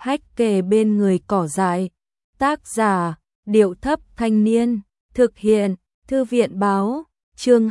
Hách kề bên người cỏ dại. Tác giả, Điệu Thấp Thanh Niên. Thực hiện, Thư viện Báo. Chương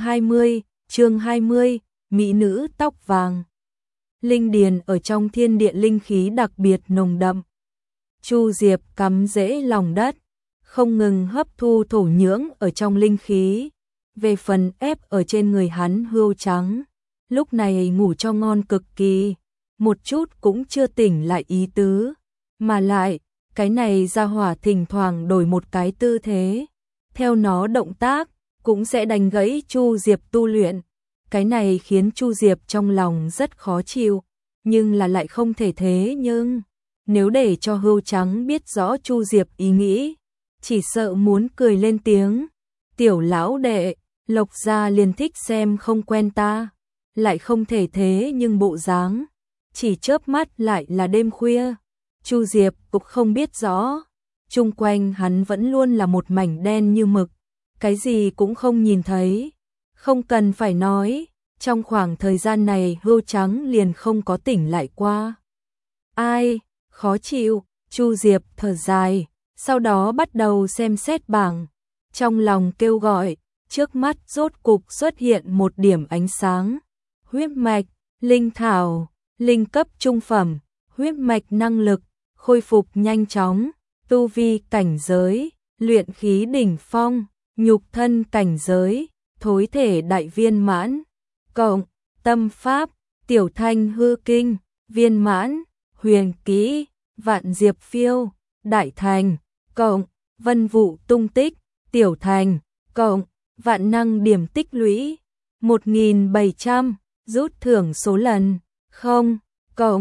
20, Mỹ nữ tóc vàng. Linh điền ở trong thiên địa linh khí đặc biệt nồng đậm. Chu Diệp cắm rễ lòng đất, không ngừng hấp thu thổ nhưỡng ở trong linh khí. Về phần ép ở trên người hắn hươu trắng, lúc này ngủ cho ngon cực kỳ, một chút cũng chưa tỉnh lại ý tứ. Mà lại, cái này ra hỏa thỉnh thoảng đổi một cái tư thế, theo nó động tác, cũng sẽ đánh gãy Chu Diệp tu luyện. Cái này khiến Chu Diệp trong lòng rất khó chịu, nhưng là lại không thể thế nhưng. Nếu để cho hươu trắng biết rõ Chu Diệp ý nghĩ, chỉ sợ muốn cười lên tiếng. Tiểu lão đệ, Lộc gia liền thích xem không quen ta, lại không thể thế nhưng bộ dáng, chỉ chớp mắt lại là đêm khuya. Chu Diệp cũng không biết rõ, chung quanh hắn vẫn luôn là một mảnh đen như mực, cái gì cũng không nhìn thấy. Không cần phải nói, trong khoảng thời gian này hươu trắng liền không có tỉnh lại qua. Ai, khó chịu, Chu Diệp thở dài, sau đó bắt đầu xem xét bảng, trong lòng kêu gọi, trước mắt rốt cục xuất hiện một điểm ánh sáng. Huyết mạch, linh thảo, linh cấp trung phẩm, huyết mạch năng lực, khôi phục nhanh chóng, tu vi cảnh giới, luyện khí đỉnh phong, nhục thân cảnh giới, thối thể đại viên mãn, cộng, tâm pháp, tiểu thanh hư kinh, viên mãn, huyền kỹ, vạn diệp phiêu, đại thành, cộng, vân vụ tung tích, tiểu thành, cộng, vạn năng điểm tích lũy, 1.700, rút thưởng số lần, không, cộng,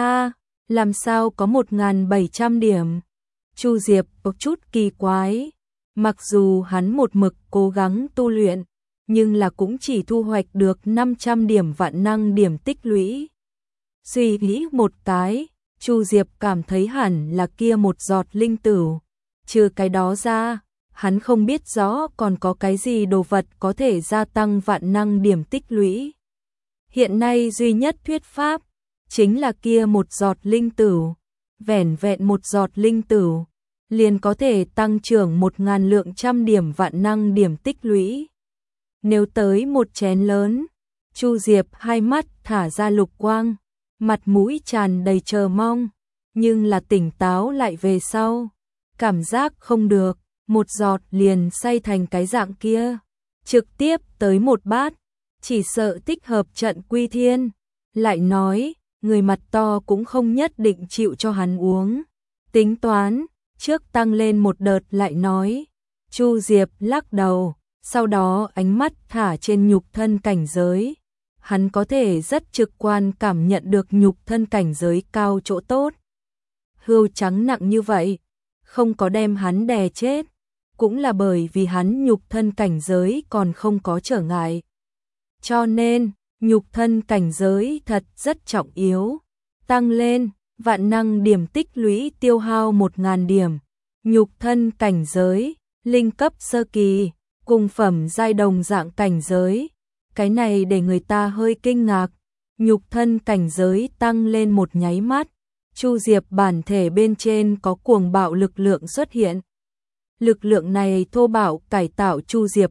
làm sao có 1.700 điểm. Chu Diệp có chút kỳ quái, mặc dù hắn một mực cố gắng tu luyện, nhưng là cũng chỉ thu hoạch được 500 điểm vạn năng điểm tích lũy. Suy nghĩ một cái, Chu Diệp cảm thấy hẳn là kia một giọt linh tửu. Trừ cái đó ra, hắn không biết rõ còn có cái gì đồ vật có thể gia tăng vạn năng điểm tích lũy. Hiện nay duy nhất thuyết pháp, chính là kia một giọt linh tửu. Vẻn vẹn một giọt linh tửu, liền có thể tăng trưởng 1.000 lượng trăm điểm vạn năng điểm tích lũy. Nếu tới một chén lớn, Chu Diệp hai mắt thả ra lục quang, mặt mũi tràn đầy chờ mong, nhưng là tỉnh táo lại về sau. Cảm giác không được, một giọt liền say thành cái dạng kia. Trực tiếp tới một bát, chỉ sợ thích hợp trận quy thiên. Lại nói, người mặt to cũng không nhất định chịu cho hắn uống. Tính toán, trước tăng lên một đợt lại nói. Chu Diệp lắc đầu, sau đó ánh mắt thả trên nhục thân cảnh giới. Hắn có thể rất trực quan cảm nhận được nhục thân cảnh giới cao chỗ tốt. Hươu trắng nặng như vậy, không có đem hắn đè chết, cũng là bởi vì hắn nhục thân cảnh giới còn không có trở ngại. Cho nên, nhục thân cảnh giới thật rất trọng yếu. Tăng lên, vạn năng điểm tích lũy tiêu hao 1.000 điểm. Nhục thân cảnh giới, linh cấp sơ kỳ, cùng phẩm giai đồng dạng cảnh giới. Cái này để người ta hơi kinh ngạc. Nhục thân cảnh giới tăng lên một nháy mắt, Chu Diệp bản thể bên trên có cuồng bạo lực lượng xuất hiện. Lực lượng này thô bạo cải tạo Chu Diệp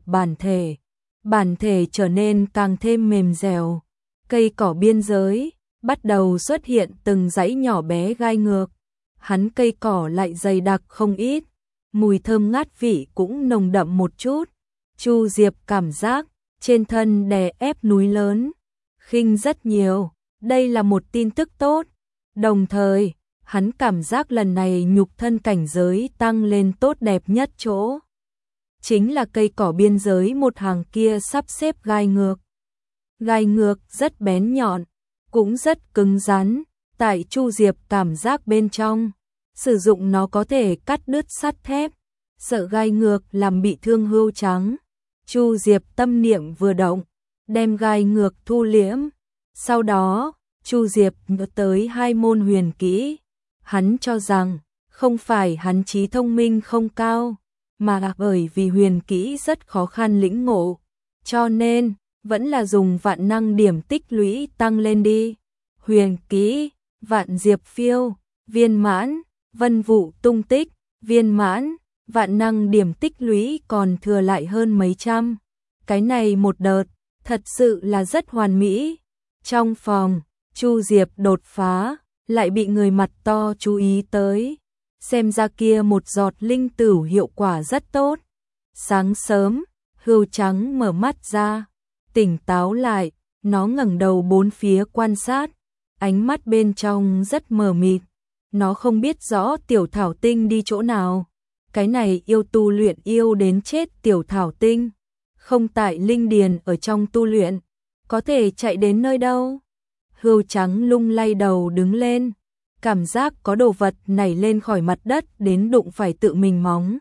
bản thể trở nên càng thêm mềm dẻo. Cây cỏ biên giới bắt đầu xuất hiện từng dãy nhỏ bé gai ngược. Hắn cây cỏ lại dày đặc không ít, mùi thơm ngát vị cũng nồng đậm một chút. Chu Diệp cảm giác trên thân đè ép núi lớn, khinh rất nhiều. Đây là một tin tức tốt. Đồng thời, hắn cảm giác lần này nhục thân cảnh giới tăng lên tốt đẹp nhất chỗ. Chính là cây cỏ biên giới một hàng kia sắp xếp gai ngược. Gai ngược rất bén nhọn, cũng rất cứng rắn. Tại Chu Diệp cảm giác bên trong, sử dụng nó có thể cắt đứt sắt thép, sợ gai ngược làm bị thương hươu trắng. Chu Diệp tâm niệm vừa động, đem gai ngược thu liễm. Sau đó, Chu Diệp nhớ tới hai môn huyền kỹ. Hắn cho rằng, không phải hắn trí thông minh không cao, mà là bởi vì huyền kỹ rất khó khăn lĩnh ngộ. Cho nên, vẫn là dùng vạn năng điểm tích lũy tăng lên đi. Huyền kỹ, vạn diệp phiêu, viên mãn, vân vụ tung tích, viên mãn, vạn năng điểm tích lũy còn thừa lại hơn mấy trăm. Cái này một đợt, thật sự là rất hoàn mỹ. Trong phòng, Chu Diệp đột phá, lại bị người mặt to chú ý tới. Xem ra kia một giọt linh tửu hiệu quả rất tốt. Sáng sớm, Hươu Trắng mở mắt ra, tỉnh táo lại, nó ngẩng đầu bốn phía quan sát, ánh mắt bên trong rất mờ mịt. Nó không biết rõ tiểu thảo tinh đi chỗ nào. Cái này yêu tu luyện yêu đến chết tiểu thảo tinh. Không tại linh điền ở trong tu luyện, có thể chạy đến nơi đâu. Hươu Trắng lung lay đầu đứng lên, cảm giác có đồ vật nảy lên khỏi mặt đất đến đụng phải tự mình móng.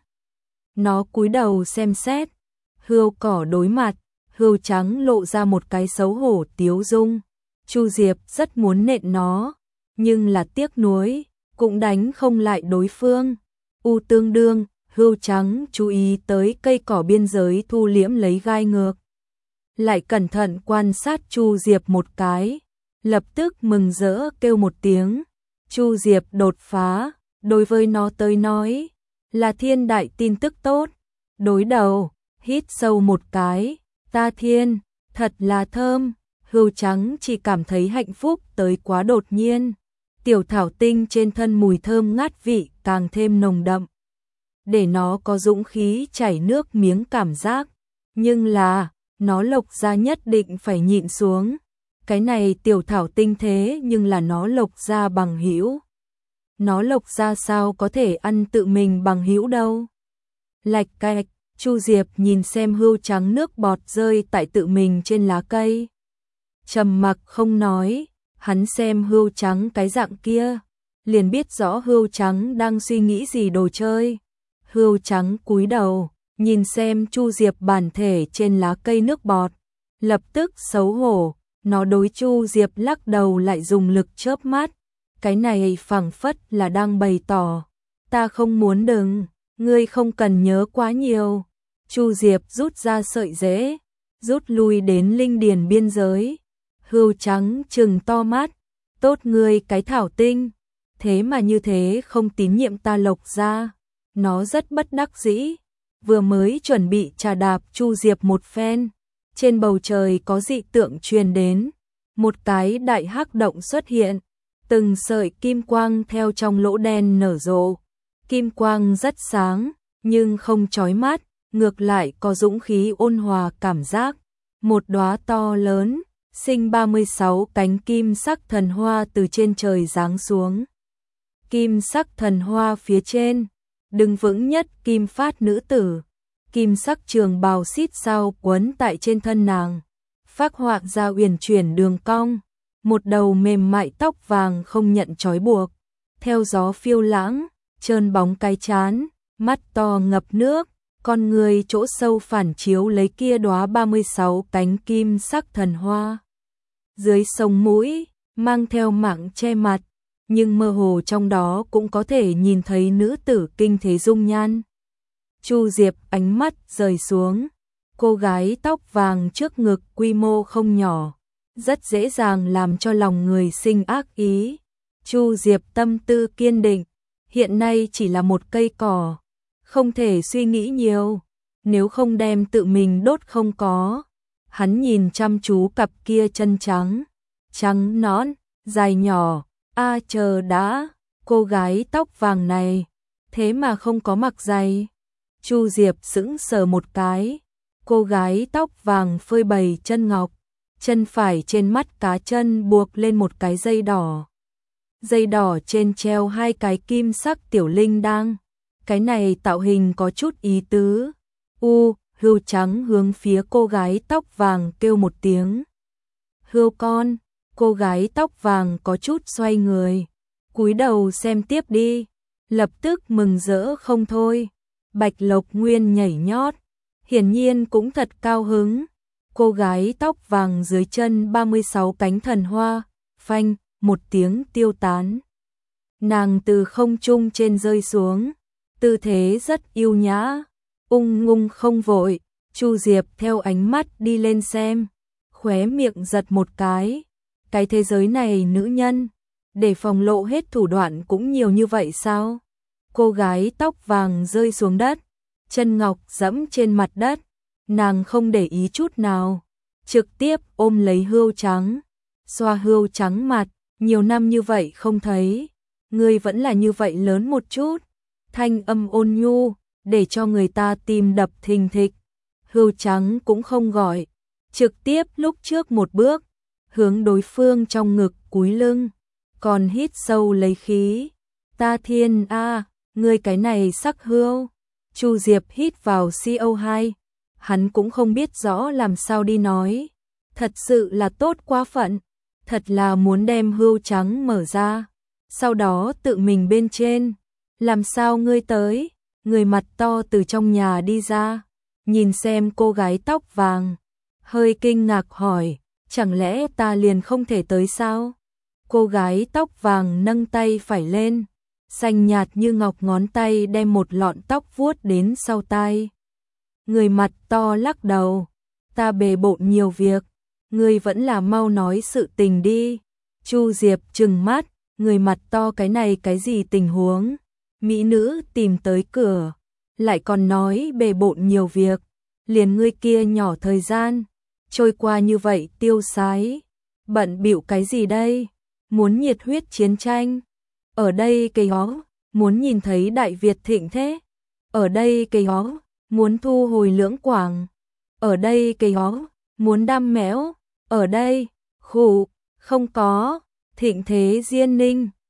Nó cúi đầu xem xét, Hươu Cỏ đối mặt, Hươu Trắng lộ ra một cái xấu hổ tiếu dung. Chu Diệp rất muốn nện nó, nhưng là tiếc nuối, cũng đánh không lại đối phương. U tương đương, Hươu Trắng chú ý tới cây cỏ biên giới thu liễm lấy gai ngược. Lại cẩn thận quan sát Chu Diệp một cái, lập tức mừng rỡ kêu một tiếng. Chu Diệp đột phá, đối với nó tới nói, là thiên đại tin tức tốt. Đối đầu, hít sâu một cái, ta thiên, thật là thơm. Hươu Trắng chỉ cảm thấy hạnh phúc tới quá đột nhiên. Tiểu thảo tinh trên thân mùi thơm ngát vị càng thêm nồng đậm, để nó có dũng khí chảy nước miếng cảm giác. Nhưng là, nó lộc ra nhất định phải nhịn xuống. Cái này tiểu thảo tinh thế nhưng là nó lộc ra bằng hữu. Nó lộc ra sao có thể ăn tự mình bằng hữu đâu. Lạch cạch, Chu Diệp nhìn xem Hươu Trắng nước bọt rơi tại tự mình trên lá cây. Trầm mặc không nói, hắn xem Hươu Trắng cái dạng kia, liền biết rõ Hươu Trắng đang suy nghĩ gì đồ chơi. Hươu Trắng cúi đầu, nhìn xem Chu Diệp bản thể trên lá cây nước bọt, lập tức xấu hổ, nó đối Chu Diệp lắc đầu lại dùng lực chớp mắt. Cái này phảng phất là đang bày tỏ, ta không muốn đừng, ngươi không cần nhớ quá nhiều. Chu Diệp rút ra sợi rễ, rút lui đến linh điền biên giới. Hươu Trắng trừng to mắt, tốt ngươi cái thảo tinh, thế mà như thế không tín nhiệm ta lộc ra. Nó rất bất đắc dĩ, vừa mới chuẩn bị trà đạp Chu Diệp một phen, trên bầu trời có dị tượng truyền đến, một cái đại hắc động xuất hiện, từng sợi kim quang theo trong lỗ đen nở rộ. Kim quang rất sáng, nhưng không chói mắt, ngược lại có dũng khí ôn hòa cảm giác. Một đóa to lớn, sinh 36 cánh kim sắc thần hoa từ trên trời giáng xuống. Kim sắc thần hoa phía trên, đứng vững nhất kim phát nữ tử, kim sắc trường bào xít sao quấn tại trên thân nàng, phác họa ra uyển chuyển đường cong, một đầu mềm mại tóc vàng không nhận trói buộc, theo gió phiêu lãng, trơn bóng cái trán, mắt to ngập nước, con người chỗ sâu phản chiếu lấy kia đóa 36 cánh kim sắc thần hoa. Dưới sống mũi, mang theo mảng che mặt, nhưng mơ hồ trong đó cũng có thể nhìn thấy nữ tử kinh thế dung nhan. Chu Diệp ánh mắt rời xuống, cô gái tóc vàng trước ngực quy mô không nhỏ, rất dễ dàng làm cho lòng người sinh ác ý. Chu Diệp tâm tư kiên định, hiện nay chỉ là một cây cỏ, không thể suy nghĩ nhiều, nếu không đem tự mình đốt không có. Hắn nhìn chăm chú cặp kia chân trắng, trắng nõn, dài nhỏ, chờ đã, cô gái tóc vàng này, thế mà không có mặc giày. Chu Diệp sững sờ một cái, cô gái tóc vàng phơi bày chân ngọc, chân phải trên mắt cá chân buộc lên một cái dây đỏ. Dây đỏ trên treo hai cái kim sắc tiểu linh đang, cái này tạo hình có chút ý tứ. Hươu Trắng hướng phía cô gái tóc vàng kêu một tiếng. Hươu con, cô gái tóc vàng có chút xoay người, cúi đầu xem tiếp đi, lập tức mừng rỡ không thôi. Bạch Lộc Nguyên nhảy nhót, hiển nhiên cũng thật cao hứng. Cô gái tóc vàng dưới chân 36 cánh thần hoa, phanh, một tiếng tiêu tán. Nàng từ không trung trên rơi xuống, tư thế rất yêu nhã, ung ngung không vội. Chu Diệp theo ánh mắt đi lên xem, khóe miệng giật một cái. Cái thế giới này nữ nhân, để phòng lộ hết thủ đoạn cũng nhiều như vậy sao? Cô gái tóc vàng rơi xuống đất, chân ngọc dẫm trên mặt đất, nàng không để ý chút nào, trực tiếp ôm lấy Hươu Trắng, xoa Hươu Trắng mặt, nhiều năm như vậy không thấy, ngươi vẫn là như vậy lớn một chút, thanh âm ôn nhu, để cho người ta tim đập thình thịch. Hươu Trắng cũng không gọi, trực tiếp lúc trước một bước, hướng đối phương trong ngực cúi lưng, còn hít sâu lấy khí. Ta thiên a, ngươi cái này sắc hươu. Chu Diệp hít vào CO2, hắn cũng không biết rõ làm sao đi nói, thật sự là tốt quá phận, thật là muốn đem Hươu Trắng mở ra, sau đó tự mình bên trên. Làm sao ngươi tới? Người mặt to từ trong nhà đi ra, nhìn xem cô gái tóc vàng, hơi kinh ngạc hỏi, chẳng lẽ ta liền không thể tới sao? Cô gái tóc vàng nâng tay phải lên, xanh nhạt như ngọc ngón tay đem một lọn tóc vuốt đến sau tai. Người mặt to lắc đầu, ta bề bộn nhiều việc, ngươi vẫn là mau nói sự tình đi. Chu Diệp trừng mắt, người mặt to cái này cái gì tình huống? Mỹ nữ tìm tới cửa, lại còn nói bề bộn nhiều việc, liền ngươi kia nhỏ thời gian, trôi qua như vậy tiêu sái, bận bịu cái gì đây? Muốn nhiệt huyết chiến tranh? Ở đây cây hó, muốn nhìn thấy Đại Việt thịnh thế? Ở đây cây hó, muốn thu hồi Lưỡng Quảng? Ở đây cây hó, muốn đam mẽo? Ở đây, khụ, không có, thịnh thế Diên Ninh,